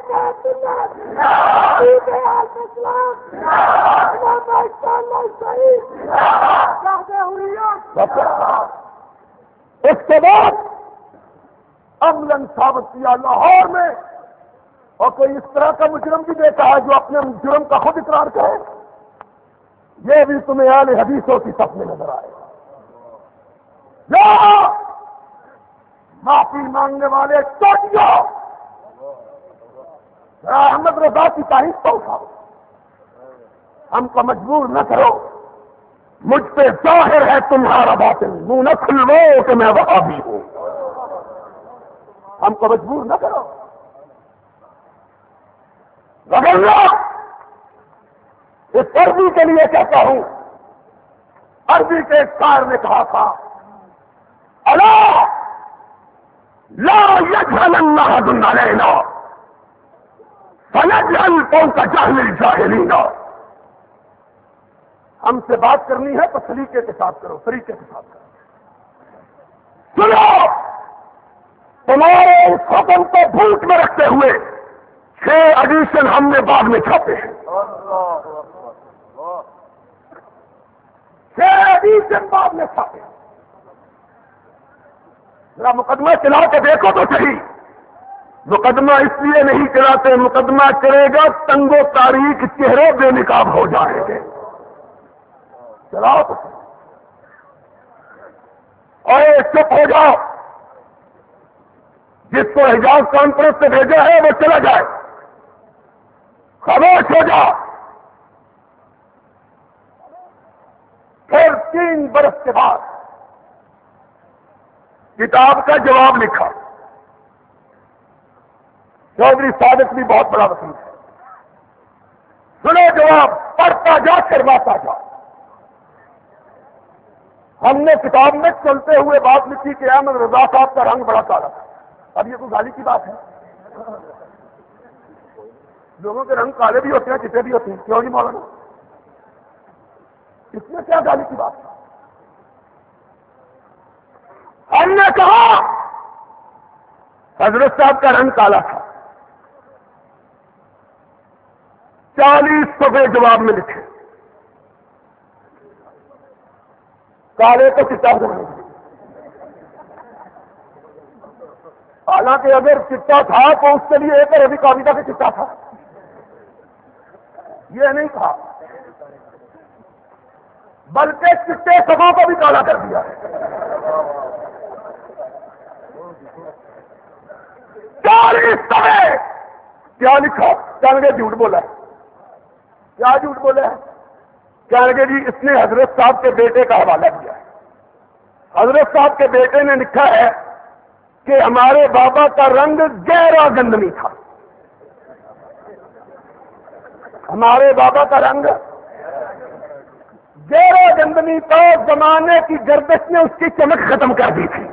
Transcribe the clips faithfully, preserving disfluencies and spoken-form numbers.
اس کے بعد عملاً ثابت کیا لاہور میں، اور کوئی اس طرح کا مجرم بھی دیکھا ہے جو اپنے جرم کا خود اقرار کرے؟ یہ بھی تمہیں اہل حدیثوں کی صف میں نظر آئے گا۔ یا معافی مانگنے والے چوٹیوں، احمد رضا کی تعریف تو اٹھاؤ، ہم کو مجبور نہ کرو، مجھ پہ ظاہر ہے تمہارا باطن، منہ نہ کھلو کہ میں وہاں بھی ہوں، ہم کو مجبور نہ کرو۔ وغیرہ اس عربی کے لیے کہتا ہوں، عربی کے ایک شاعر نے کہا تھا، الا لا يجهلن احد علينا فنجعل فوق جهل الجاهلين۔ ہم سے بات کرنی ہے تو سلیقے کے ساتھ کرو، طریقے کے ساتھ کرو۔ سنو، تمہارے اس حکم کو بھوٹ میں رکھتے ہوئے چھ ایڈیشن ہم نے بعد میں چھاپے ہیں، چھ ایڈیشن بعد میں چھاپے ہیں۔ ذرا مقدمہ چلا کے دیکھو تو صحیح، مقدمہ اس لیے نہیں چلاتے، مقدمہ چلے گا تنگ و تاریخ چہرے بے نقاب ہو جائیں گے، چلاؤ تو صحیح۔ اور چپ ہو جاؤ، جس کو حجاز کانفرنس سے بھیجا ہے وہ چلا جائے، خاموش ہو جاؤ۔ پھر تین برس کے بعد کتاب کا جواب لکھا، چودھری صادق بھی بہت بڑا وکیل ہے، سنو جواب، پڑھتا جا شرماتا جا۔ ہم نے کتاب میں چلتے ہوئے بات لکھی کہ احمد رضا صاحب کا رنگ بڑا کالا تھا۔ اب یہ کوئی گالی کی بات ہے؟ لوگوں کے رنگ کالے بھی ہوتے ہیں، چٹے بھی ہوتے ہیں، کیوں نہیں مولانا؟ اس میں کیا گالی کی بات ہے؟ ہم نے کہا حضرت صاحب کا رنگ کالا تھا، چالیس صفحے جواب میں لکھے، کالے کو چٹا کرنے کے لیے۔ حالانکہ اگر چٹا تھا تو اس کے لیے ایک ربی قاعدہ کا چٹا تھا، یہ نہیں کہا، بلکہ چٹے سبوں کو بھی کالا کر دیا ہے۔ چالیس صفحے کیا لکھا؟ کہنے گے جھوٹ بولا ہے۔ کیا جھوٹ بولا ہے؟ کہنے گے جی اس نے حضرت صاحب کے بیٹے کا حوالہ دیا ہے، حضرت صاحب کے بیٹے نے لکھا ہے کہ ہمارے بابا کا رنگ گہرا گندمی تھا، ہمارے بابا کا رنگ گہرا گندمی تو زمانے کی گردش نے اس کی چمک ختم کر دی تھی۔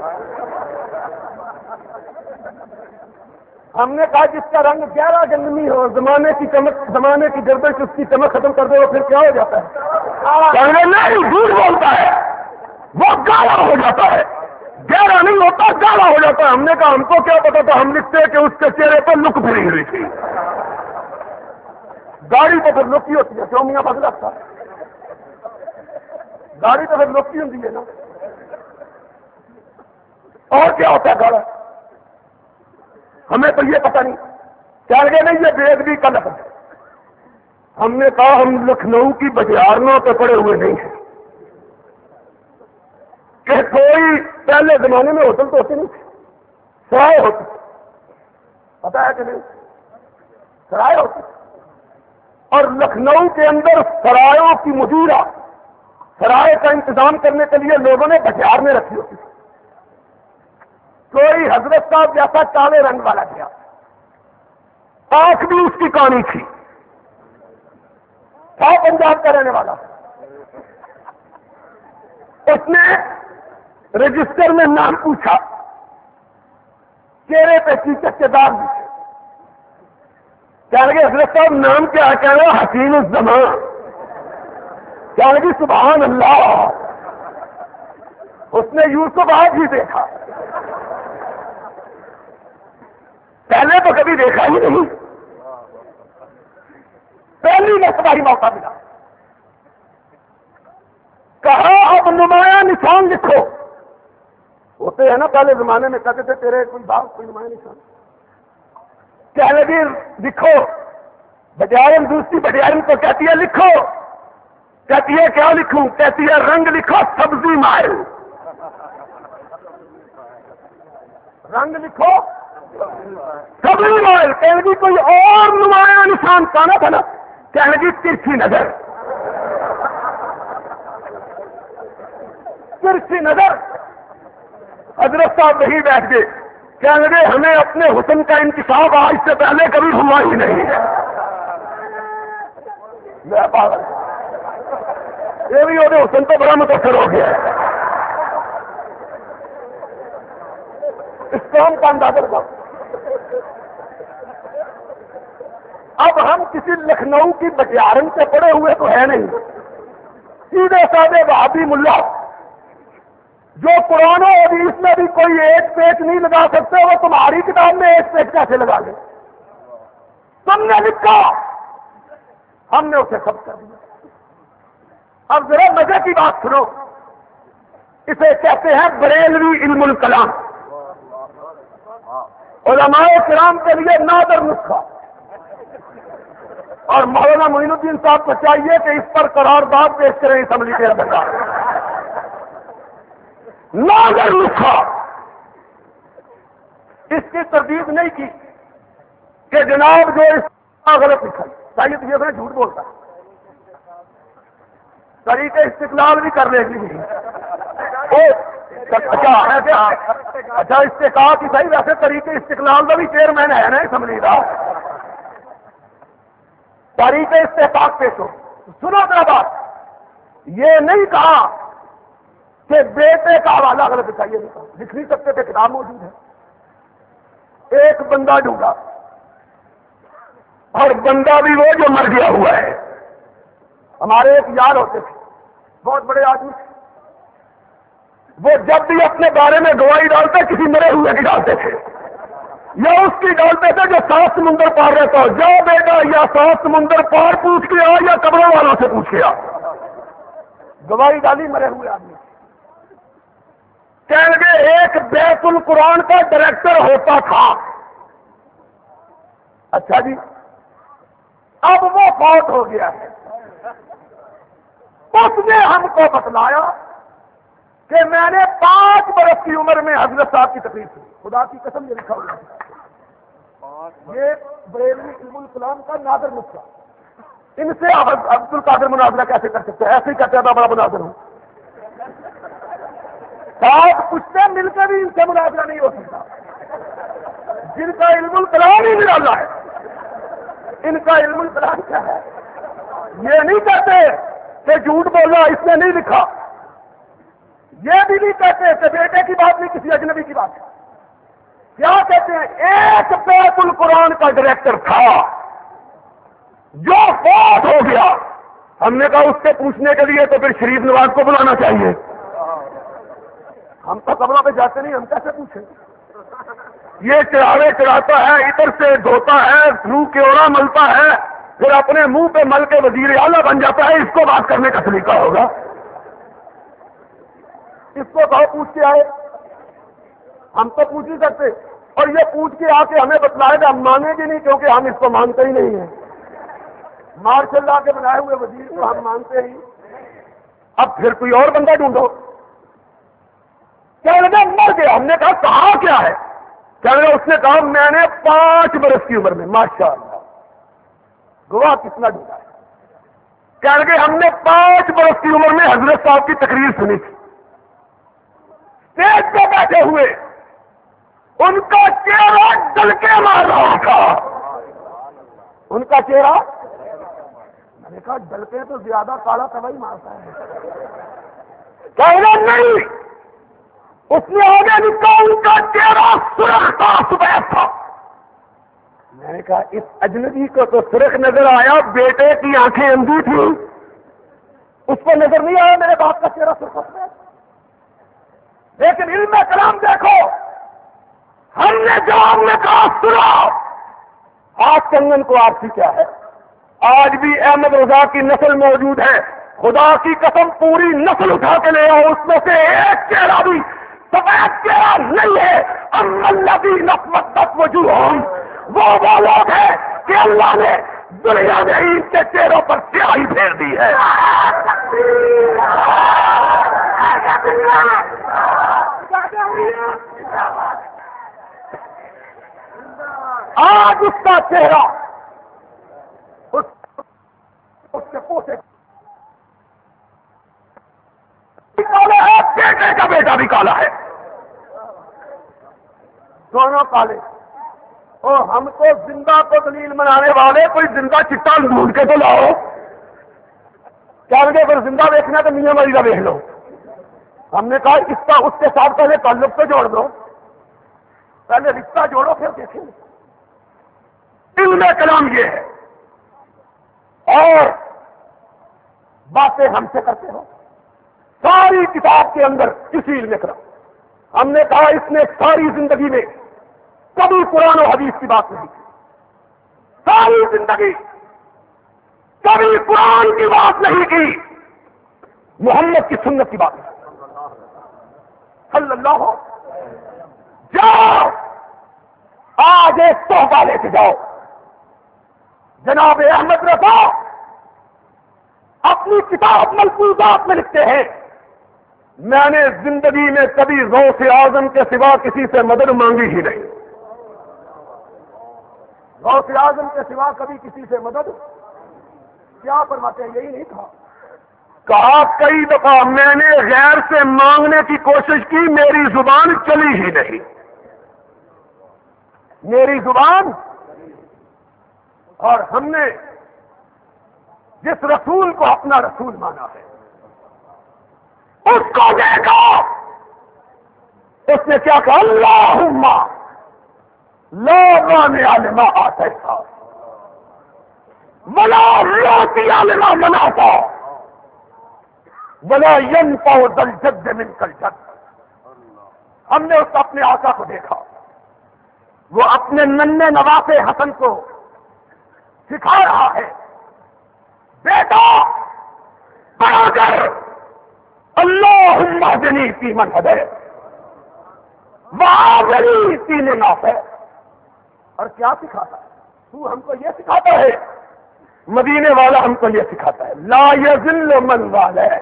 ہم نے کہا جس کا رنگ گہرا گندمی ہو، زمانے کی چمک، زمانے کی گردش اس کی چمک ختم کر دے، وہ پھر کیا ہو جاتا ہے؟ کہنے نہیں، جھوٹ بولتا ہے، وہ گالا ہو جاتا ہے، گہرا نہیں ہوتا، گالا ہو جاتا ہے۔ ہم نے کہا ہم کو کیا پتا تھا، ہم لکھتے کہ اس کے چہرے پر لک پھری ہوئی تھی۔ گاڑی تو پھر لکی ہوتی ہے، کیوں میاں بدل لگتا ہے؟ گاڑی تو پھر لکی ہوتی ہے نا، اور کیا ہوتا ہے گاڑا؟ ہمیں تو یہ پتہ نہیں، کہہ گئے نہیں یہ بے ادبی کا لفظ ہے۔ ہم نے کہا ہم لکھنؤ کی بجارنوں پہ پڑے ہوئے نہیں ہیں کہ کوئی پہلے زمانے میں ہوٹل تو ہوتے نہیں تھے، سرائے ہوتے، پتا ہے کہ نہیں؟ سرائے ہوتے، اور لکھنؤ کے اندر سرایوں کی مدیرہ، سرائے کا انتظام کرنے کے لیے لوگوں نے بجارنے رکھی ہوتی تھی۔ کوئی حضرت صاحب جیسا کالے رنگ والا گیا، آنکھ بھی اس کی کانی تھی، تھا پنجاب کا رہنے والا، اس نے رجسٹر میں نام پوچھا، چہرے پہ چیچک کے داغ دکھے، کہہ لگے حضرت صاحب نام کیا ہے؟ کہہ رہے حسین الزمان، کہہ لگی سبحان اللہ، اس نے یوسف آج ہی دیکھا، پہلے تو کبھی دیکھا ہی نہیں، پہلی مرتبہ ہی موقع ملا. کہا اب نمایاں نشان لکھو. ہوتے ہیں نا پہلے زمانے میں کہتے تھے تیرے کوئی باپ کوئی نمایاں نشان. کہنے لگی لکھو. بجائے دوسری بجائے کو کہتی ہے لکھو. کہتی ہے کیا لکھوں؟ کہتی ہے رنگ لکھو سبزی مائل. رنگ لکھو سبزی مائل. کہنے لگی کوئی اور نمایاں نشان کانا تھا نا. کہنے لگی ترچھی نظر. ترچھی نظر. حضرت صاحب وہی بیٹھ گئے. کہنے لگے ہمیں اپنے حسن کا انکشاف آج سے پہلے کبھی ہوا ہی نہیں ہے. میں پاگل. یہ بھی ہوتے حسن تو بڑا متاثر ہو گیا ہے. اس قوم کا اندازہ لگاؤ. اب ہم کسی لکھنؤ کی بٹیارن سے پڑے ہوئے تو ہے نہیں. سیدھے سادے وہابی ملا جو قرآن و حدیث میں بھی کوئی ایک پیج نہیں لگا سکتے وہ تمہاری کتاب میں ایک پیج کیسے لگا لے؟ تم نے لکھا ہم نے اسے سب کر دیا. اب ذرا مزے کی بات سنو. اسے کہتے ہیں بریلوی علم الکلام. علماء کرام کے لیے نادر نسخہ. اور مولانا معین الدین صاحب کو چاہیے کہ اس پر قرارداد پیش کریں اسمبلی کے اندر. نادر نسخہ. اس کی تردید نہیں کی کہ جناب جو اس کا غلط لکھا. چاہیے تو یہ میں جھوٹ بولتا. طریقے استقلال بھی کر لے گی. اچھا اچھا اس سے کہا کہ بھائی ویسے طریقے استقلال کا بھی چیئرمین ہے نا اسمبلی کا. طریقے استحقاق پیش ہو. سنو ذرا بات. یہ نہیں کہا کہ بیٹے کا حوالہ غلط لکھا. یہ نہیں کہا. لکھ نہیں سکتے تھے کتاب موجود ہے. ایک بندہ ڈھونڈا اور بندہ بھی وہ جو مر گیا ہوا ہے. ہمارے ایک یار ہوتے تھے بہت بڑے آدمی. وہ جب بھی اپنے بارے میں گواہی ڈالتے کسی مرے ہوئے کی ڈالتے تھے یا اس کی ڈالتے تھے جو سات سمندر پار رہتا ہو. جا بیٹا یا سات سمندر پار پوچھ کے آ یا قبروں والوں سے پوچھ کے آ. گواہی ڈالی مرے ہوئے آدمی. کہنے لگے ایک بیت القرآن کا ڈائریکٹر ہوتا تھا. اچھا جی اب وہ فوت ہو گیا ہے. اس نے ہم کو بتلایا کہ میں نے پانچ برس کی عمر میں حضرت صاحب کی تقریر کی. خدا کی قسم یہ لکھا ہوا ہے. یہ بریلوی علم الکلام کا نادر نسخہ. ان سے عبد القادر مناظرہ کیسے کر سکتے ہیں؟ ایسے ہی کرتے تھا بڑا مناظر ہوں. صاحب پوچھتے مل کے بھی ان سے مناظرہ نہیں ہو سکتا. جن کا علم الکلام ہی نرالا ہے. ان کا علم الکلام کیا ہے؟ یہ نہیں کہتے کہ جھوٹ بولا اس نے نہیں لکھا. یہ بھی نہیں کہتے کہ بیٹے کی بات نہیں کسی اجنبی کی بات ہے. کیا کہتے ہیں؟ ایک بیت القرآن کا ڈائریکٹر تھا جو فوت ہو گیا. ہم نے کہا اس سے پوچھنے کے لیے تو پھر شریف نواز کو بلانا چاہیے. ہم تو قبروں پہ جاتے نہیں. ہم کیسے پوچھیں؟ یہ چراغے چراتا ہے ادھر سے دھوتا ہے منہ کے اوڑا ملتا ہے پھر اپنے منہ پہ مل کے وزیر اعلیٰ بن جاتا ہے. اس کو بات کرنے کا طریقہ ہوگا. اس کو کہو پوچھ کے آئے. ہم تو پوچھ نہیں سکتے. اور یہ پوچھ کے آ کے ہمیں بتلائے گا ہم مانیں گے نہیں کیونکہ ہم اس کو مانتے ہی نہیں ہیں. مارشل لا کے بنائے ہوئے وزیر کو ہم مانتے ہی. اب پھر کوئی اور بندہ ڈھونڈو. کیا لگا مر گیا. ہم نے کہا کہا کیا ہے؟ کیا لگا اس نے کہا میں نے پانچ برس کی عمر میں. ماشاء اللہ گواہ کتنا ڈھونڈا ہے. کیا لگے ہم نے پانچ برس کی عمر میں حضرت صاحب کی تقریر سنی تھی. اسٹیج پہ بیٹھے ہوئے ان کا چہرہ ڈل کے مار رہا تھا. ان کا چہرہ میں نے کہا ڈل کے تو زیادہ کالا تباہی مارتا ہے. کہنا نہیں. اس نے آگے لکھا ان کا چہرہ سرخ تھا سفید تھا. میں نے کہا اس اجنبی کو تو سرخ نظر آیا بیٹے کی آنکھیں اندھی تھی اس کو نظر نہیں آیا میرے باپ کا چہرہ سرخ سفید. لیکن علم کلام دیکھو ہم نے جواب میں کہا سنا. آج کنگن کو آرسی کیا ہے؟ آج بھی احمد رضا کی نسل موجود ہے، خدا کی قسم پوری نسل اٹھا کے لے آؤ، اس میں سے ایک چہرہ بھی سفید چہرہ نہیں ہے۔ الذین نقمت وجوہہم، وہ وہ لوگ ہیں کہ اللہ نے دنیا میں ان کے چہروں پر سیاہی پھیر دی ہے۔ آج اس کا چہرہ اس کے پوتے کالا ہے، بیٹے کا بیٹا بھی کالا ہے، دونوں کالے۔ اور ہم کو زندہ کو دلیل منانے والے کوئی زندہ چٹا ڈھونڈ کے تو لاؤ، کیا لگے اگر زندہ دیکھنا تو میاں والی کا دیکھ لو۔ ہم نے کہا اس کا اس کے ساتھ پہلے تعلق تو جوڑ دو، پہلے رشتہ جوڑو پھر دیکھیں۔ علم کلام یہ ہے، اور باتیں ہم سے کرتے ہو ساری کتاب کے اندر اسی علم کلام۔ ہم نے کہا اس نے ساری زندگی میں کبھی قرآن و حدیث کی بات نہیں کی، ساری زندگی کبھی قرآن کی بات نہیں کی، محمد کی سنت کی بات نہیں صلی اللہ ہو۔ جاؤ آج ایک تحفہ لے کے جاؤ، جناب احمد رضا اپنی کتاب ملفوظات میں لکھتے ہیں، میں نے زندگی میں کبھی غوث اعظم کے سوا کسی سے مدد مانگی ہی نہیں، غوث اعظم کے سوا کبھی کسی سے مدد کیا فرماتے ہیں، یہی نہیں تھا کہا کئی دفعہ میں نے غیر سے مانگنے کی کوشش کی، میری زبان چلی ہی نہیں، میری زبان۔ اور ہم نے جس رسول کو اپنا رسول مانا ہے اس کو دیکھا، اس نے کیا کہا، اللہم لا مانع لما آتیت ولا معطی لما منعت ولا ينفع ذا الجد منک الجد۔ ہم نے اس اپنے آقا کو دیکھا، وہ اپنے ننھے نواسے حسن کو سکھا رہا ہے، بیٹا بڑا کر اللہم اہدنی فیمن ہدیت وعافنی فیمن عافیت۔ اور کیا سکھاتا ہے تو ہم کو یہ سکھاتا ہے، مدینے والا ہم کو یہ سکھاتا ہے، لا یذل من والہ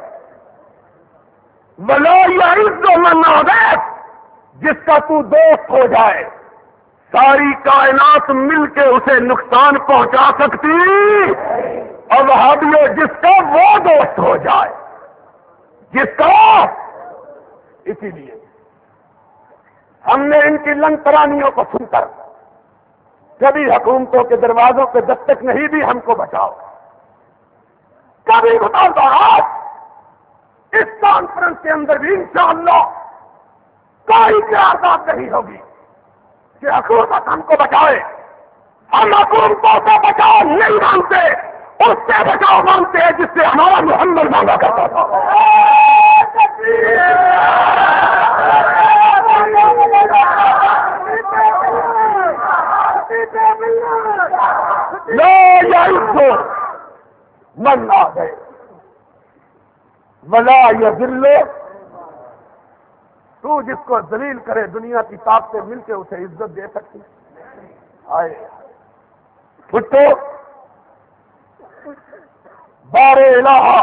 ولا یعز من عادیت۔ جس کا تو دوست ہو جائے ساری کائنات مل کے اسے نقصان پہنچا سکتی، اور وہابیوں جس کا وہ دوست ہو جائے جس کا۔ اسی لیے ہم نے ان کی لنگ ترانیوں کو سن کر کبھی حکومتوں کے دروازوں پہ دستک نہیں دی، ہم کو بچاؤ، کبھی بتاؤ تو آج اس کانفرنس کے اندر بھی انشاءاللہ کوئی قرارداد نہیں ہوگی کہ حکومت ہم کو بچائے۔ ہم حکومتوں سے بچاؤ نہیں مانتے، اس سے بچاؤ مانتے ہیں جس سے ہمارا محمد مانگا کرتا تھا۔ لا یعز من عادیت ولا یذل، تو جس کو ذلیل کرے دنیا کی طاقتیں مل کے اسے عزت دے سکتی۔ آئے اٹھو بار الہ،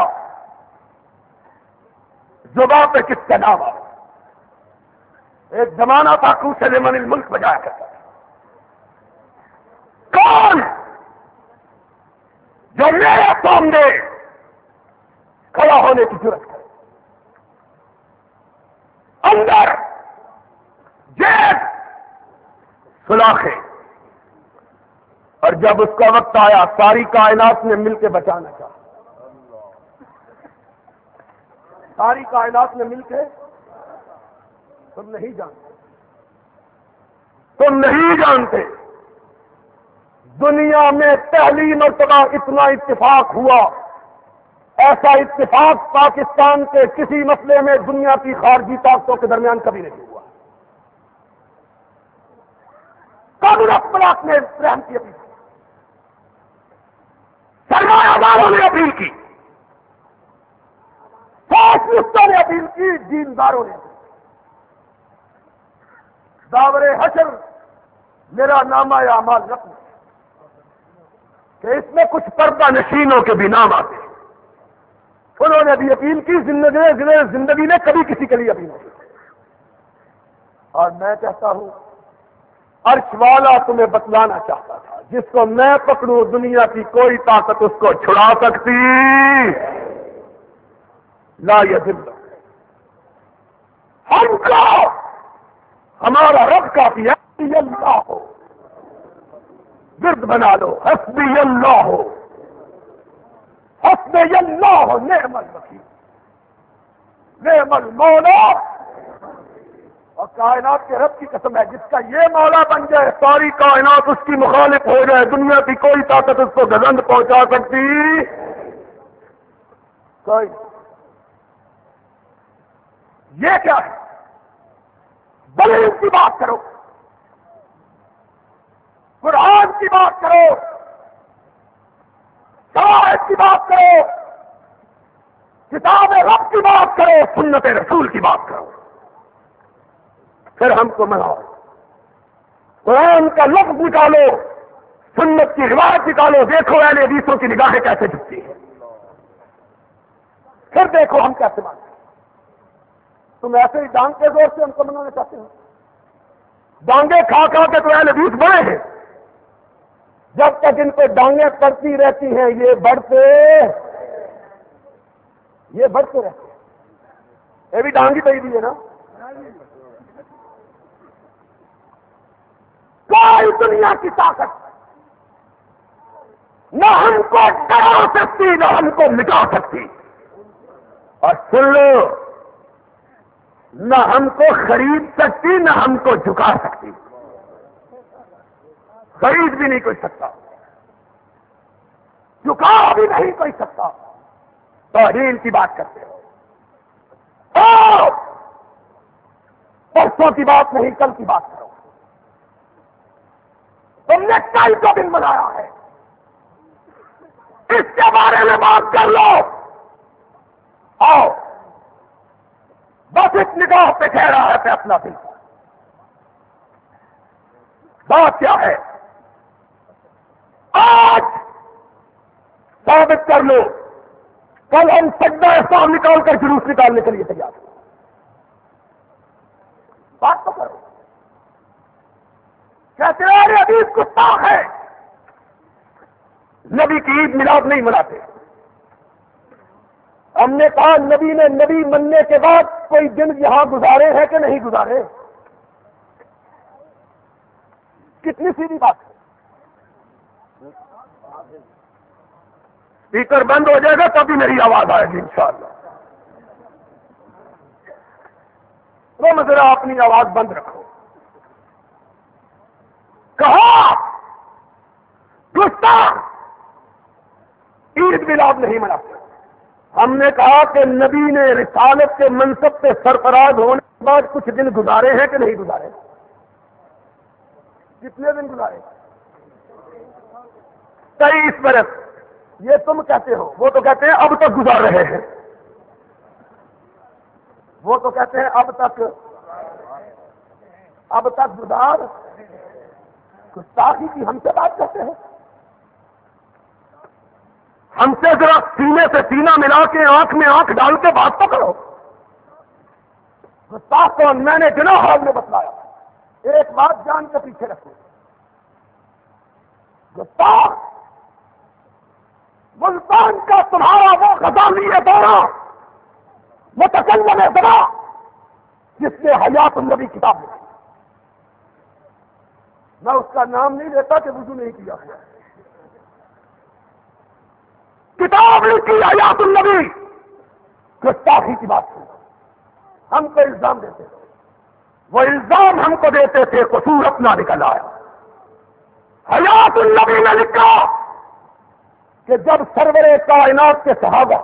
زباں پہ کس کا نام آ؟ ایک زمانہ تھا کوسے لمن الملک بجایا کرتا تھا، کون جو میرے سامنے کھڑا ہونے کی ضرورت ہے، اندر جیب سلاخیں، اور جب اس کا وقت آیا ساری کائنات نے مل کے بچانا چاہا، ساری کائنات نے مل کے، تم نہیں جانتے تم نہیں جانتے دنیا میں پہلی مرتبہ اتنا اتفاق ہوا، ایسا اتفاق پاکستان کے کسی مسئلے میں دنیا کی خارجی طاقتوں کے درمیان کبھی نہیں ہوا۔ کب رب نے رحم کی اپیل، سرمایہ داروں نے اپیل کی، فاسقوں نے اپیل کی، دینداروں نے داور حشر میرا نامہ اعمال رکھ کہ اس میں کچھ پردہ نشینوں کے بھی نام آتے ہیں۔ انہوں نے بھی اپیل کی، زندگی زندگی نے کبھی کسی کے لیے اپیل نہیں کی۔ اور میں کہتا ہوں عرش والا تمہیں بتلانا چاہتا تھا، جس کو میں پکڑوں دنیا کی کوئی طاقت اس کو چھڑا سکتی لا یذل، ہم کو ہمارا رب کافی ہے، حسبی اللہ ہو، ورد بنا لو، حسبی اللہ ہو، حسبی اللہ ہو، نعم الوکیل، نعم المولا۔ اور کائنات کے رب کی قسم ہے، جس کا یہ مولا بن جائے ساری کائنات اس کی مخالف ہو جائے، دنیا کی کوئی طاقت اس کو گزند پہنچا سکتی کوئی۔ یہ کیا ہے؟ دلیل کی بات کرو، قرآن کی بات کرو، شرائط کی بات کرو، کتاب رب کی بات کرو، سنت رسول کی بات کرو، پھر ہم کو مناؤ۔ قرآن کا لفظ نکالو، سنت کی روایت نکالو، دیکھو اہل حدیثوں کی نگاہیں کیسے جھکتی ہیں، پھر دیکھو ہم کیسے مانتے ہیں۔ تم ایسے ہی ڈانگ کے زور سے ہم کو منانا چاہتے ہو؟ ڈانگیں کھا کھا کے تو اہل حدیث بڑے ہیں، جب تک ان کو ڈانگیں پڑتی رہتی ہیں یہ بڑھتے یہ بڑھتے رہتے ہیں۔ یہ بھی ڈانگ ہی پہ دی ہے نا۔ کوئی دنیا کی طاقت نہ ہم کو ڈرا سکتی نہ ہم کو مٹا سکتی، اور سن لو، نہ ہم کو خرید سکتی نہ ہم کو جھکا سکتی، خرید بھی نہیں کوئی سکتا، جھکا بھی نہیں کوئی سکتا۔ توہین کی بات کرتے ہو، او پرسوں کی بات نہیں کل کی بات کرو، تم نے کل کا دن بنایا ہے، اس کے بارے میں بات کر لو۔ آؤ بس اس نگاہ پہ ٹھہرا ہے پہ اپنا دل، بات کیا ہے؟ آج ثابت کر لو، کل ہم سجدہ احسان نکال کر جلوس نکالنے کے لیے تیار ہیں، بات تو کرو۔ کہتے ہیں ارے حدیث گستاخ ہے، نبی کی عید میلاد نہیں مناتے۔ ہم نے کہا نبی نے نبی مننے کے بعد کوئی دن یہاں گزارے ہیں کہ نہیں گزارے؟ کتنی سیدھی بات ہے۔ اسپیکر بند ہو جائے گا تبھی میری آواز آئے گی انشاءاللہ۔ تم ذرا اپنی آواز بند رکھو۔ کہا گستاخ عید میلاد نہیں مناتے۔ ہم نے کہا کہ نبی نے رسالت کے منصب پہ سرفراز ہونے کے بعد کچھ دن گزارے ہیں کہ نہیں گزارے؟ کتنے دن گزارے؟ تیئیس برس۔ یہ تم کہتے ہو، وہ تو کہتے ہیں اب تک گزار رہے ہیں، وہ تو کہتے ہیں اب تک اب تک گزار، گستاخی کی ہم سے بات کرتے ہیں۔ ہم سے ذرا سینے سے سینہ ملا کے آنکھ میں آنکھ ڈال کے بات تو کرو۔ گستاخ کو میں نے جنا حال میں بتلایا، ایک بات جان کے پیچھے رکھو، گستاخ ملتان کا تمہارا وہ غزالی ہے دورہ متکلم زبا جس نے حیات النبی کتاب لکھی، میں اس کا نام نہیں لیتا کہ وضو نہیں کیا ہوا، کتاب لکھی حیات النبی، گستاخی کی بات کی۔ ہم کو الزام دیتے تھے، وہ الزام ہم کو دیتے تھے، قصور اپنا نکل آیا۔ حیات النبی نے لکھا کہ جب سرور کائنات کے صحابہ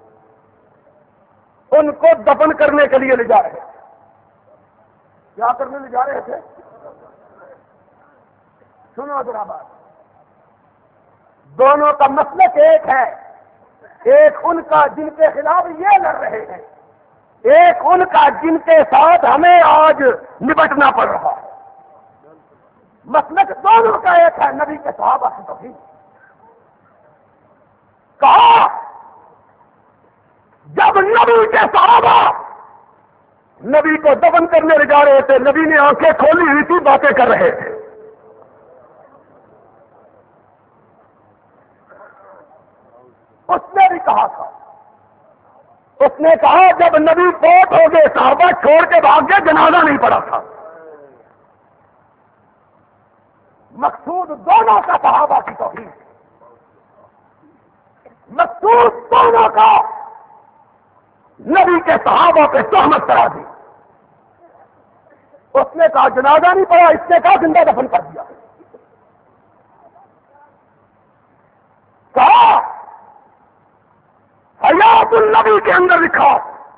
ان کو دفن کرنے کے لیے لے جا رہے تھے، کیا کرنے لے جا رہے تھے؟ سنو ذرا بات، دونوں کا مسلک ایک ہے، ایک ان کا جن کے خلاف یہ لڑ رہے ہیں، ایک ان کا جن کے ساتھ ہمیں آج نپٹنا پڑ رہا ہے۔ مسلک دونوں کا ایک ہے، نبی کے صحابہ کی توہین۔ کہا جب نبی کے صحابہ نبی کو دفن کرنے لے جا رہے تھے، نبی نے آنکھیں کھولی ہوئی تھی، باتیں کر رہے تھے۔ اس نے بھی کہا تھا، اس نے کہا جب نبی فوت ہو گئے صحابہ چھوڑ کے بھاگ گئے، جنازہ نہیں پڑا تھا۔ مقصود دونوں کا صحابہ کی توہین، مقصود دونوں کا نبی کے صحابہ پہ تہمت کرا دی۔ اس نے کہا جنازہ نہیں پڑا، اس نے کہا زندہ دفن کر دیا۔ کہا حیات النبی کے اندر لکھا،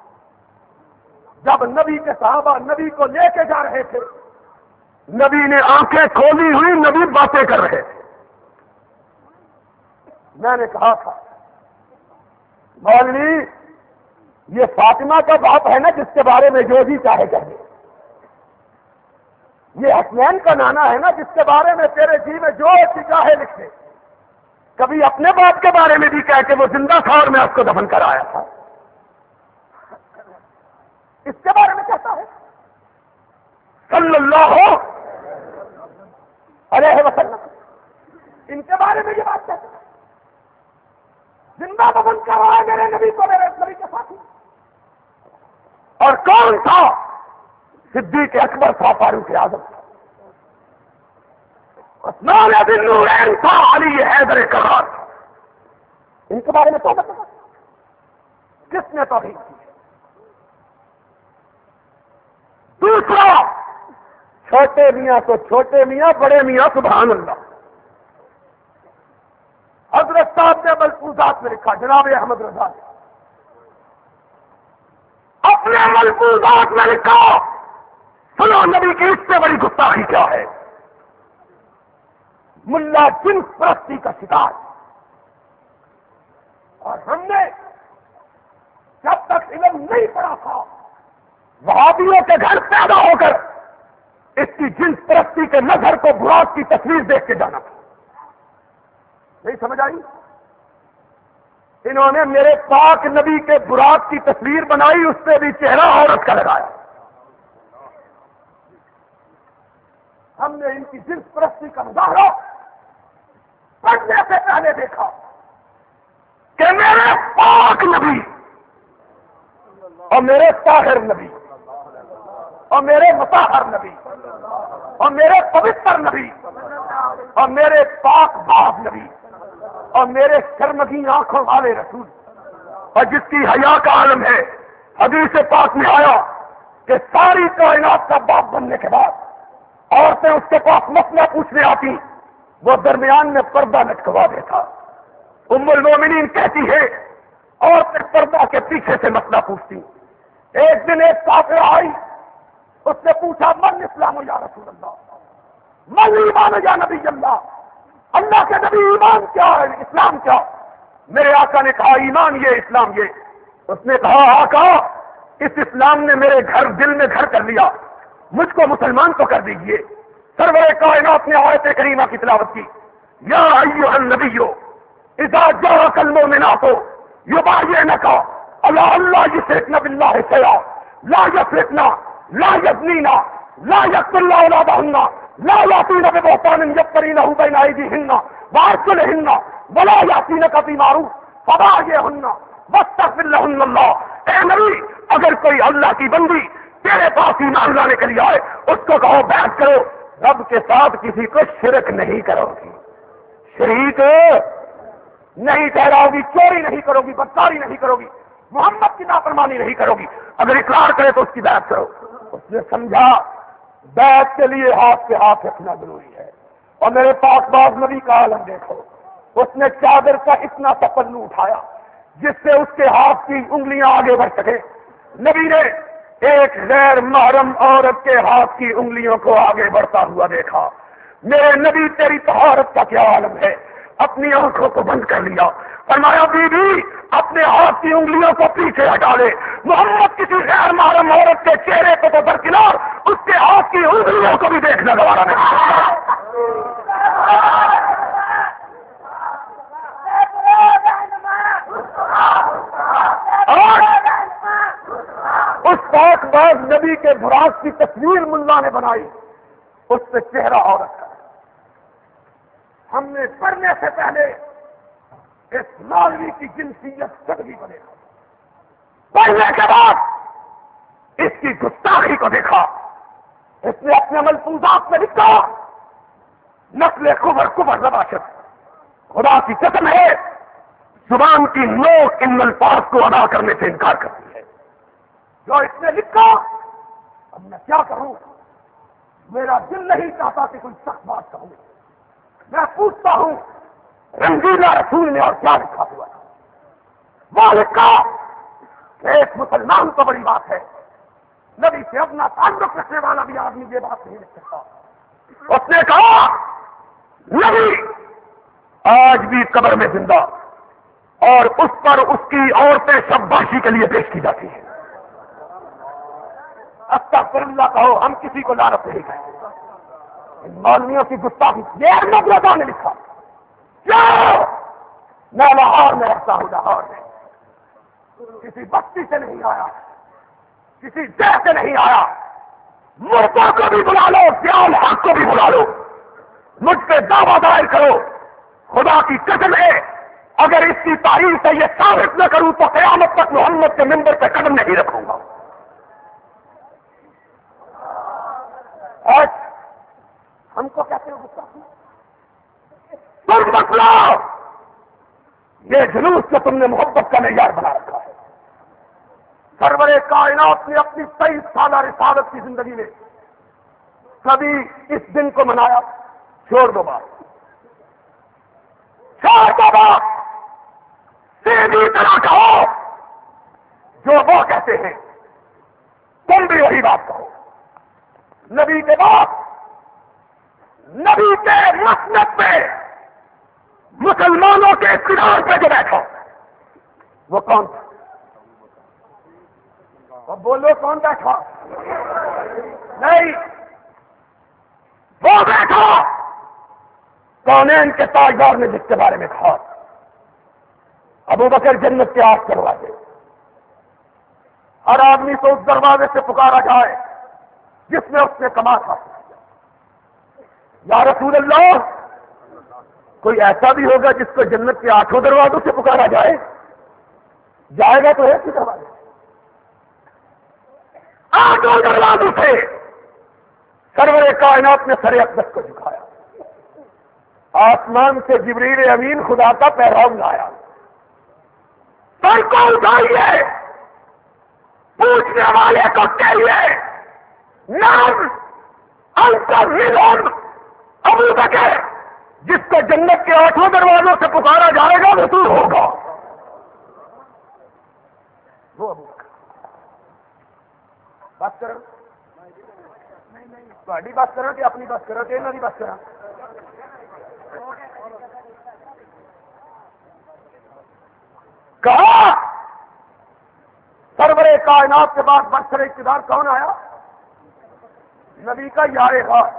جب نبی کے صحابہ نبی کو لے کے جا رہے تھے، نبی نے آنکھیں کھولی ہوئی، نبی باتیں کر رہے تھے۔ میں نے کہا تھا مولوی یہ فاطمہ کا باپ ہے نا جس کے بارے میں جو جی چاہے کہے، یہ حسنین کا نانا ہے نا جس کے بارے میں تیرے جی میں جو جی چاہے لکھ دے۔ کبھی اپنے باپ کے بارے میں بھی کہہ کے وہ زندہ تھا اور میں اس کو دفن کر آیا تھا، اس کے بارے میں کہتا ہے صلی اللہ علیہ وسلم، ان کے بارے میں یہ بات کہتا ہے زندہ دفن کروایا میرے نبی کو، میرے نبی کے ساتھی۔ اور کون تھا؟ صدیق اکبر تھا، فاروق اعظم تھا، عثمان بن نورین تھا، علی حیدر کرار تھا۔ ان کے بارے میں تو بتا کس نے توہین کی؟ دوسرا، چھوٹے میاں تو چھوٹے میاں، بڑے میاں سبحان اللہ۔ حضرت صاحب نے ملفوظات میں لکھا، جناب احمد رضا نے اپنے ملفوظات میں لکھا، سنو نبی کی اس سے بڑی گستاخی کیا ہے۔ ملا جنس پرستی کا شکار، اور ہم نے جب تک علم نہیں پڑا تھا وہابیوں کے گھر پیدا ہو کر اس کی جنس پرستی کے نظر کو براق کی تصویر دیکھ کے جانا تھا۔ نہیں سمجھ آئی؟ انہوں نے میرے پاک نبی کے براق کی تصویر بنائی، اس پہ بھی چہرہ عورت کا لگایا۔ ہم نے ان کی جنس پرستی کا مظاہرہ پڑھنے سے پہلے دیکھا کہ میرے پاک نبی اور میرے طاہر نبی اور میرے مطہر نبی اور میرے پوتر نبی اور میرے پاک باپ نبی اور میرے شرمگی آنکھوں والے رسول، اور جس کی حیا کا عالم ہے، حدیث پاک میں آیا کہ ساری کائنات کا باپ بننے کے بعد عورتیں اس کے پاس مسئلہ پوچھنے آتی، وہ درمیان میں پردہ لٹکوا دیتا۔ ام المومنین کہتی ہے عورتیں پردہ کے پیچھے سے مسئلہ پوچھتی۔ ایک دن ایک کافر آئی، اس نے پوچھا من اسلام یا رسول اللہ، من ایمان یا نبی اللہ، اللہ کے نبی ایمان کیا ہے، اسلام کیا؟ میرے آقا نے کہا ایمان یہ، اسلام یہ۔ اس نے کہا آقا اس اسلام نے میرے گھر دل میں گھر کر لیا، مجھ کو مسلمان تو کر دیجئے۔ سرور کائنات نے آیت کریمہ کی تلاوت کی، یا ایھا النبی اذا جاءک المؤمنات یبایعنک علی اللہ یشرکن باللہ شیئا لا یسرقن لا یزنین لا یقتلن اولادہن لا یاتین ببہتان یفترینہ بین ایدیہن وارجلہن ولا یاتینک بمعروف فبایعہن واستغفر لہن اللہ۔ اے نبی اگر کوئی اللہ کی بندی تیرے پاس ایمان لانے کے لیے آئے، اس کو کہو بیعت کرو، رب کے ساتھ کسی کو شرک نہیں کرو گی، شریک نہیں ٹھہراؤ گی، چوری نہیں کرو گی، بدکاری نہیں کرو گی، محمد کی نافرمانی نہیں کرو گی، اگر اقرار کرے تو اس کی بیعت کرو۔ اس نے سمجھا بیعت کے لیے ہاتھ پہ ہاتھ رکھنا ضروری ہے۔ اور میرے پاس باز نبی کا عالم دیکھو، اس نے چادر کا اتنا سا پلو اٹھایا جس سے اس کے ہاتھ کی انگلیاں آگے بڑھ سکے۔ نبی نے ایک غیر محرم عورت کے ہاتھ کی انگلیوں کو آگے بڑھتا ہوا دیکھا۔ میرے نبی تیری طہارت کا کیا عالم ہے، اپنی آنکھوں کو بند کر لیا. فرمایا بی بی اپنے ہاتھ کی انگلیوں کو پیچھے ہٹا لے. محمد کسی غیر محرم عورت کے چہرے کو تو درکنار اس کے ہاتھ کی انگلیوں کو بھی دیکھنا گوارا نہیں. اور اس پاک باز نبی کے براق کی تصویر ملا نے بنائی, اس سے چہرہ عورت کا. ہم نے پڑھنے سے پہلے اس مولوی کی جنسیت سدگی کو دیکھا, پڑھنے کے بعد اس کی گستاخی کو دیکھا. اس نے اپنے ملفوظات میں لکھا نسل کفر کفر زباشت. خدا کی قسم ہے زبان کی نوک ان الفاظ کو ادا کرنے سے انکار کرتی ہے. جو اس نے لکھا, اب میں کیا کہوں, میرا دل نہیں چاہتا کہ کوئی سخت بات کہوں. میں پوچھتا ہوں رنگیلا رسول نے اور کیا لکھا ہوا ہے. وہ لکھا کہ ایک مسلمان تو بڑی بات ہے, نبی سے اپنا تعلق رکھنے والا بھی آدمی یہ بات نہیں لکھ سکتا. اس نے کہا نبی آج بھی قبر میں زندہ, اور اس پر اس کی عورتیں شاباشی کے لیے پیش کی جاتی ہیں. استغفر اللہ کہو, ہم کسی کو لعنت نہیں کہتے. ان مولویوں کی گستاخی یہ احمد رضا نے لکھا. کیوں؟ میں لاہور میں رہتا ہوں, لاہور میں کسی بستی سے نہیں آیا, کسی دیہ سے نہیں آیا. مردوں کو بھی بلا لو, دیال حق کو بھی بلا لو, مجھ پہ دعویٰ دائر کرو. خدا کی قسم ہے اگر اس کی تاریخ سے یہ ثابت نہ کروں تو قیامت تک محمد کے منبر پہ قدم نہیں رکھوں گا. آج ہم کو کہتے ہو گستاخی, تم بتلاؤ یہ جلوس سے تم نے محبت کا معیار بنا رکھا ہے. سرور کائنات نے اپنی تیئیس سالہ رسالت کی زندگی میں کبھی اس دن کو منایا؟ چھوڑ دو بات, چھوڑ دو بات, سیدھی طرح کہو جو وہ کہتے ہیں, تم بھی وہی بات کہو. نبی کے بعد نبی کے مسند پہ مسلمانوں کے اقتدار پہ جو بیٹھا وہ کون تھا؟ اب بولو کون بیٹھا؟ نہیں, وہ بیٹھا کونین کے تاجدار نے جس کے بارے میں کہا ابو بکر جنت کے آٹھ دروازے, ہر آدمی کو اس دروازے سے پکارا جائے جس میں اس نے کما تھا. یا رسول اللہ, کوئی ایسا بھی ہوگا جس کو جنت کے آٹھوں دروازوں سے پکارا جائے؟ جائے گا تو ہے کہ دروازے آٹھوں دروازوں سے. سرور کائنات نے سر اقدس کو جھکایا, آسمان سے جبریل امین خدا کا پیغام لایا, سر کو اٹھائیے, پوچھنے والے کو کہیے نام انکر ملون ابو بکر, جس کو جنت کے آٹھوں دروازوں سے پکارا جائے گا وہ تو ہوگا. وہ ابو بکر. بات کرو, تھوڑی بات کرو کہ اپنی بات کرو کہ انہوں کی بات کرو؟ کہا سرور کائنات کے بعد برسر اقتدار کون آیا؟ نبی کا یار خاص,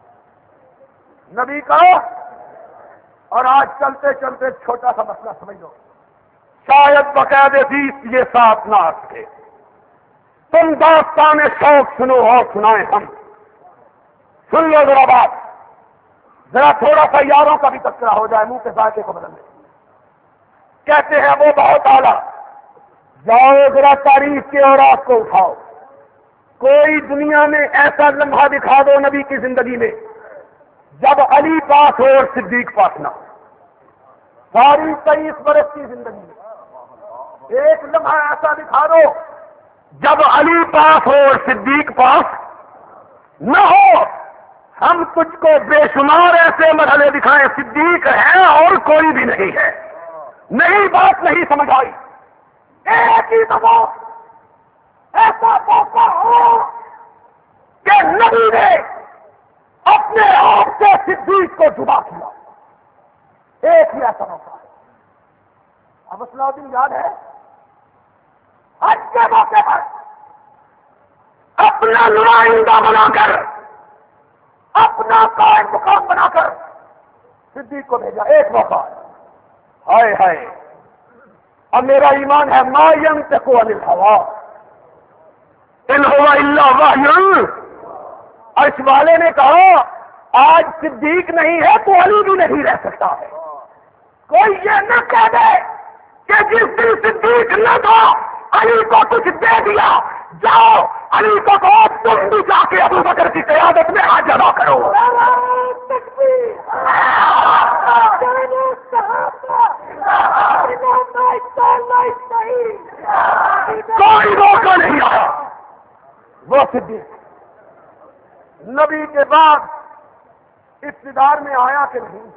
نبی کا. اور آج چلتے چلتے چھوٹا سا مسئلہ سمجھ لو, شاید باقاعدے حدیث یہ ساتھ نہ آ سکے. تم داستان شوق سنو اور سنائیں ہم. سن لو ذرا بات, ذرا تھوڑا سا یاروں کا بھی تذکرہ ہو جائے, منہ کے ذائقے کو بدلنے. کہتے ہیں وہ بہت اعلیٰ, جاؤ ذرا تاریخ کے اوراق کو اٹھاؤ, کوئی دنیا میں ایسا لمحہ دکھا دو نبی کی زندگی میں جب علی پاس ہو اور صدیق پاس نہ ہو. ساری تیئیس برس کی زندگی میں ایک لمحہ ایسا دکھا دو جب علی پاس ہو اور صدیق پاس نہ ہو. ہم تجھ کو بے شمار ایسے مرحلے دکھائیں, صدیق ہے اور کوئی بھی نہیں ہے. نہیں, بات نہیں سمجھ آئی. ایک ہی دفعہ ایسا موقع ہو کہ نبی نے اپنے آپ سے صدیق کو جدا کیا. ایک ایک ہی ایسا موقع ہے. اب صلاح الدین یاد ہے حج کے موقع پر اپنا نمائندہ بنا کر اپنا قائم مقام بنا کر صدیق کو بھیجا. ایک موقع ہے. ہائے ہائے اب میرا ایمان ہے ما ینطق عن الہوا ان هو الا وحی. عرش والے نے کہا آج صدیق نہیں ہے تو علی بھی نہیں رہ سکتا ہے. کوئی یہ نہ کہہ دے کہ جس دن صدیق نہ تھا علی کو کچھ دے دیا. جاؤ علی کو کہو تم بھی جا کے ابو بکر کی قیادت میں حج ادا کرو. کوئی موقع نہیں آیا. وہ صدیق نبی کے بعد اقتدار میں آیا کہ نہیں؟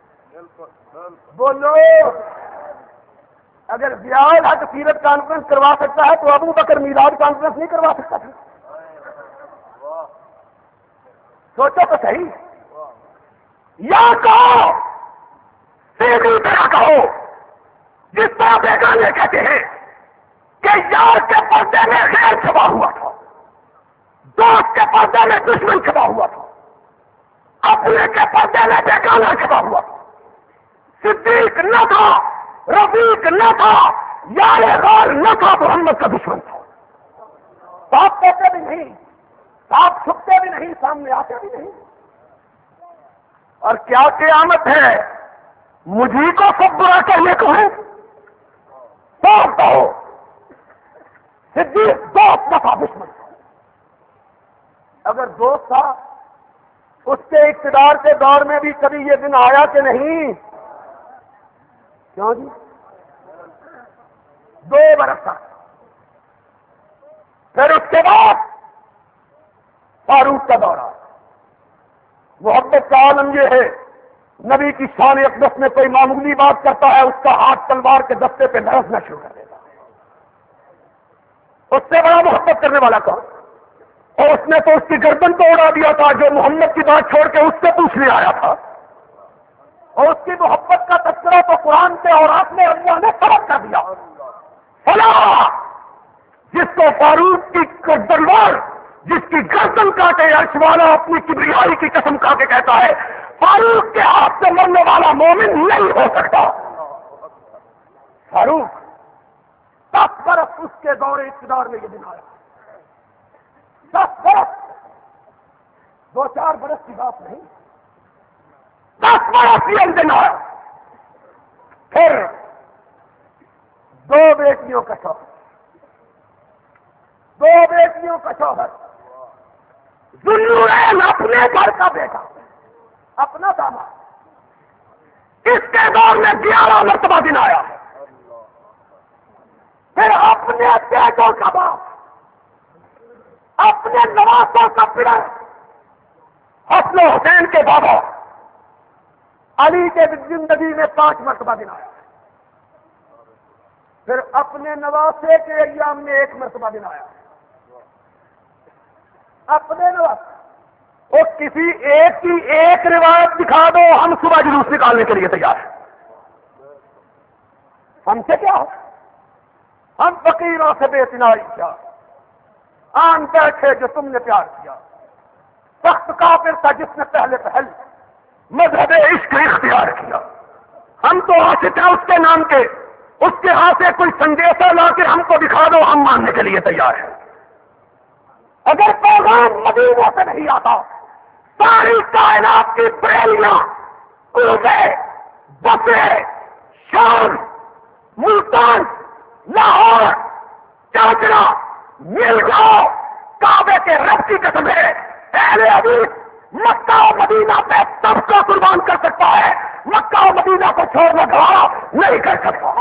بولو. اگر ضیاء الحق سیرت کانفرنس کروا سکتا ہے تو ابو بکر میلاد کانفرنس نہیں کروا سکتا تھا؟ سوچو تو صحیح. یا کہو سیدھی طرح کہو جس طرح بیگانے کہتے ہیں کہ یار کے پردے میں خیر چھپا ہوا تھا, دوست کے پردے میں دشمن چھپا ہوا تھا, اپنے کے پردے میں بیگانہ چھپا ہوا تھا. صدیق نہ تھا, رفیق نہ تھا, یار غار نہ تھا, محمد کا دشمن تھا. صاف کہتے بھی نہیں, صاف چھپتے بھی نہیں, سامنے آتے بھی نہیں. اور کیا قیامت ہے مجھے کو سب برا کہنے کو ہے؟ صاف کہو صدیق دوست نہ تھا, دشمن تھا. اگر دوست تھا اس کے اقتدار کے دور میں بھی کبھی یہ دن آیا کہ نہیں؟ کیوں جی؟ دو برس تک. پھر اس کے بعد فاروق کا دورہ. محبت کا عالم یہ ہے نبی کی شان اقدس میں کوئی معمولی بات کرتا ہے اس کا ہاتھ تلوار کے دستے پہ لرزنا شروع کر دیتا ہے. اس سے بڑا محبت کرنے والا کون؟ اور اس نے تو اس کی گردن کو اڑا دیا تھا جو محمد کی بات چھوڑ کے اس سے پوچھنے آیا تھا. اور اس کی محبت کا تذکرہ تو قرآن سے اور آپ نے اللہ نے سبق کر دیا. فلاں جس کو فاروق کی تلوار جس کی گردن کاٹے عرش والا اپنی کبریائی کی قسم کھا کے کہتا ہے فاروق کے ہاتھ سے مرنے والا مومن نہیں ہو سکتا. فاروق دس برس اس کے دور اقتدار میں یہ دن آیا. دس برس, دو چار برس کی بات نہیں, دس برس یہ دن آیا. پھر دو بیٹیوں کا شوہر, دو بیٹیوں کا شوہر, ذوالنورین اپنے گھر کا بیٹا, اپنا داماد. اس کے دور میں گیارہ مرتبہ دن آیا. پھر اپنے بیٹوں کا باپ, اپنے نواسوں کا پڑا, حسن و حسین کے بابا علی کے زندگی میں پانچ مرتبہ دن آیا. پھر اپنے نواسے کے ایام میں ایک مرتبہ دن آیا. اپنے نواسے وہ کسی ایک کی ایک روایت دکھا دو ہم صبح جلوس نکالنے کے لیے تیار ہیں. ہم سے کیا ہو, ہم فقیروں سے بے اتنائی کیا, آن بیٹھے جو تم نے پیار کیا. سخت کافر تھا جس نے پہلے پہل مذہب عشق اختیار کیا. ہم تو عاشق ہیں اس کے نام کے, اس کے ہاتھ سے کوئی سندیشہ لا کر ہم کو دکھا دو ہم ماننے کے لیے تیار ہیں. اگر پیغام مدینہ سے نہیں آتا ساری کائنات کی بریلیاں, عروبے, بسرے, شام, ملتان, لاہور, چاچڑا, مل جاؤ, کعبے کے رب کی قسم ہے اہل حدیث مکہ و مدینہ پہ سب کو قربان کر سکتا ہے, مکہ و مدینہ کو چھوڑنا گوارا نہیں کر سکتا.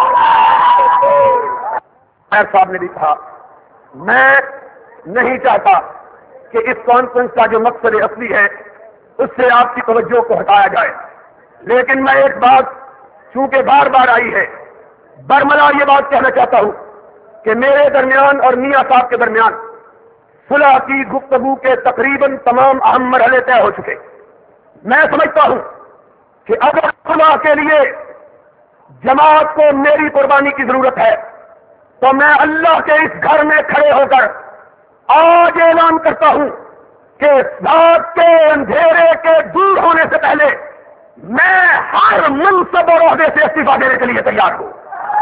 خیر صاحب نے بھی کہا میں نہیں چاہتا کہ اس کانفرنس کا جو مقصد اصلی ہے اس سے آپ کی توجہ کو ہٹایا جائے, لیکن میں ایک بات چونکہ بار بار آئی ہے برملا یہ بات کہنا چاہتا ہوں کہ میرے درمیان اور میاں صاحب کے درمیان صلح کی گفتگو کے تقریباً تمام اہم مرحلے طے ہو چکے. میں سمجھتا ہوں کہ اگر صلح کے لیے جماعت کو میری قربانی کی ضرورت ہے، تو میں اللہ کے اس گھر میں کھڑے ہو کر آج اعلان کرتا ہوں کہ رات کے اندھیرے کے دور ہونے سے پہلے میں ہر منصب اور عہدے سے استعفیٰ دینے کے لیے تیار ہوں۔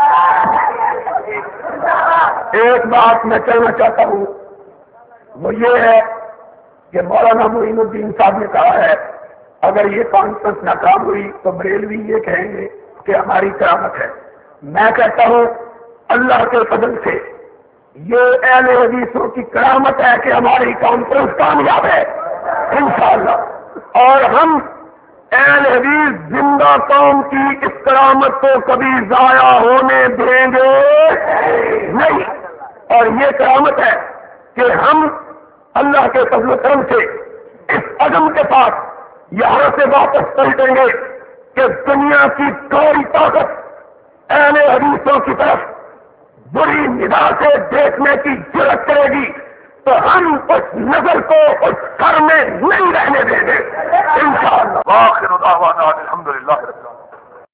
ایک بات میں کہنا چاہتا ہوں، وہ یہ ہے کہ مولانا معین الدین صاحب نے کہا ہے اگر یہ کانفرنس ناکام ہوئی تو بریلوی یہ کہیں گے کہ ہماری کرامت ہے۔ میں کہتا ہوں اللہ کے فضل سے یہ اہل حدیثوں کی کرامت ہے کہ ہماری کانفرنس کامیاب ہے انشاءاللہ، اور ہم اہل حدیث زندہ قوم کی اس کرامت کو کبھی ضائع ہونے دیں گے نہیں۔ اور یہ کرامت ہے کہ ہم اللہ کے فضل و کرم سے اس عزم کے ساتھ یہاں سے واپس پلٹیں گے کہ دنیا کی کوئی طاقت اہل حدیثوں کی طرف بری نگاہ سے دیکھنے کی جرات کرے گی تو ہم اس نظر کو اس گھر میں نہیں رہنے دیں گے۔